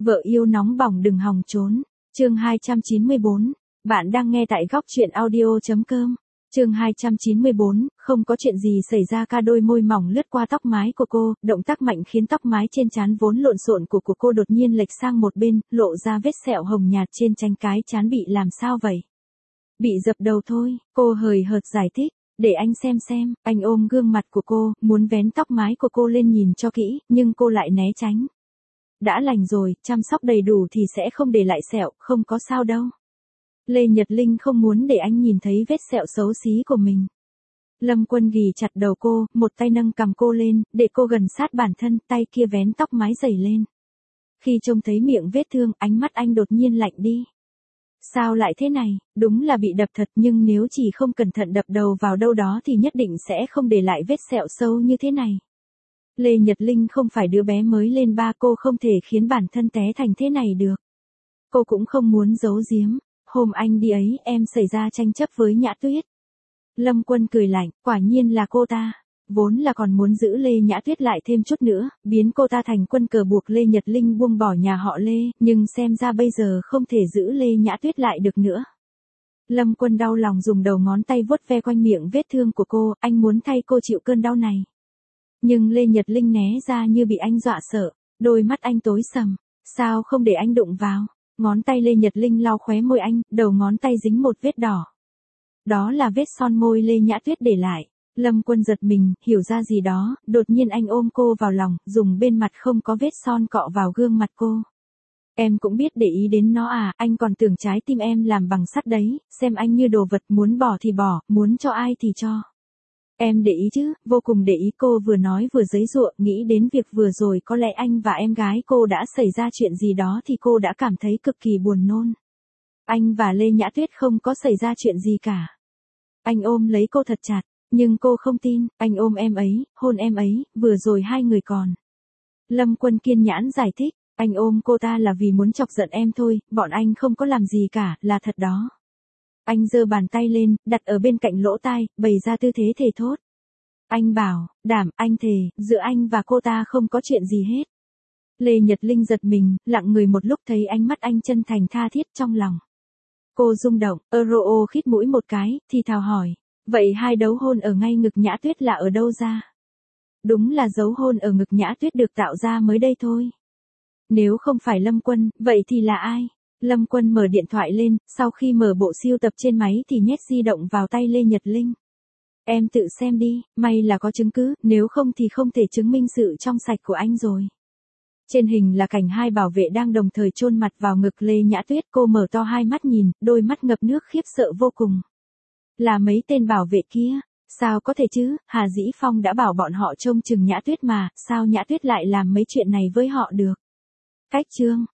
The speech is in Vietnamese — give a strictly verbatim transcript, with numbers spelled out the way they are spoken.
Vợ yêu nóng bỏng đừng hòng trốn. Chương hai trăm chín mươi bốn. Bạn đang nghe tại góc truyện audio chấm com. Chương hai trăm chín mươi bốn, không có chuyện gì xảy ra. Ca đôi môi mỏng lướt qua tóc mái của cô, động tác mạnh khiến tóc mái trên trán vốn lộn xộn của của cô đột nhiên lệch sang một bên, lộ ra vết sẹo hồng nhạt trên trán. Cái trán bị làm sao vậy? Bị dập đầu thôi, cô hời hợt giải thích. Để anh xem xem. Anh ôm gương mặt của cô, muốn vén tóc mái của cô lên nhìn cho kỹ, nhưng cô lại né tránh. Đã lành rồi, chăm sóc đầy đủ thì sẽ không để lại sẹo, không có sao đâu. Lê Nhật Linh không muốn để anh nhìn thấy vết sẹo xấu xí của mình. Lâm Quân ghì chặt đầu cô, một tay nâng cằm cô lên, để cô gần sát bản thân, tay kia vén tóc mái dày lên. Khi trông thấy miệng vết thương, ánh mắt anh đột nhiên lạnh đi. Sao lại thế này, đúng là bị đập thật, nhưng nếu chỉ không cẩn thận đập đầu vào đâu đó thì nhất định sẽ không để lại vết sẹo sâu như thế này. Lê Nhật Linh không phải đứa bé mới lên ba, cô không thể khiến bản thân té thành thế này được. Cô cũng không muốn giấu giếm. Hôm anh đi ấy, em xảy ra tranh chấp với Nhã Tuyết. Lâm Quân cười lạnh, quả nhiên là cô ta. Vốn là còn muốn giữ Lê Nhã Tuyết lại thêm chút nữa, biến cô ta thành quân cờ buộc Lê Nhật Linh buông bỏ nhà họ Lê, nhưng xem ra bây giờ không thể giữ Lê Nhã Tuyết lại được nữa. Lâm Quân đau lòng dùng đầu ngón tay vuốt ve quanh miệng vết thương của cô, anh muốn thay cô chịu cơn đau này. Nhưng Lê Nhật Linh né ra như bị anh dọa sợ, đôi mắt anh tối sầm, sao không để anh đụng vào. Ngón tay Lê Nhật Linh lau khóe môi anh, đầu ngón tay dính một vết đỏ. Đó là vết son môi Lê Nhã Tuyết để lại. Lâm Quân giật mình, hiểu ra gì đó, đột nhiên anh ôm cô vào lòng, dùng bên mặt không có vết son cọ vào gương mặt cô. Em cũng biết để ý đến nó à, anh còn tưởng trái tim em làm bằng sắt đấy, xem anh như đồ vật, muốn bỏ thì bỏ, muốn cho ai thì cho. Em để ý chứ, vô cùng để ý. Cô vừa nói vừa giãy giụa, nghĩ đến việc vừa rồi có lẽ anh và em gái cô đã xảy ra chuyện gì đó thì cô đã cảm thấy cực kỳ buồn nôn. Anh và Lê Nhã Tuyết không có xảy ra chuyện gì cả. Anh ôm lấy cô thật chặt, nhưng cô không tin. Anh ôm em ấy, hôn em ấy, vừa rồi hai người còn. Lâm Quân kiên nhẫn giải thích, anh ôm cô ta là vì muốn chọc giận em thôi, bọn anh không có làm gì cả, là thật đó. Anh giơ bàn tay lên, đặt ở bên cạnh lỗ tai, bày ra tư thế thề thốt. Anh bảo, đảm, anh thề, giữa anh và cô ta không có chuyện gì hết. Lê Nhật Linh giật mình, lặng người một lúc, thấy ánh mắt anh chân thành tha thiết trong lòng. Cô rung động, Euro khít mũi một cái, thì thào hỏi. Vậy hai dấu hôn ở ngay ngực Nhã Tuyết là ở đâu ra? Đúng là dấu hôn ở ngực Nhã Tuyết được tạo ra mới đây thôi. Nếu không phải Lâm Quân, vậy thì là ai? Lâm Quân mở điện thoại lên, sau khi mở bộ siêu tập trên máy thì nhét di động vào tay Lê Nhật Linh. Em tự xem đi, may là có chứng cứ, nếu không thì không thể chứng minh sự trong sạch của anh rồi. Trên hình là cảnh hai bảo vệ đang đồng thời chôn mặt vào ngực Lê Nhã Tuyết, cô mở to hai mắt nhìn, đôi mắt ngập nước khiếp sợ vô cùng. Là mấy tên bảo vệ kia, sao có thể chứ, Hà Dĩ Phong đã bảo bọn họ trông chừng Nhã Tuyết mà, sao Nhã Tuyết lại làm mấy chuyện này với họ được? Cách chương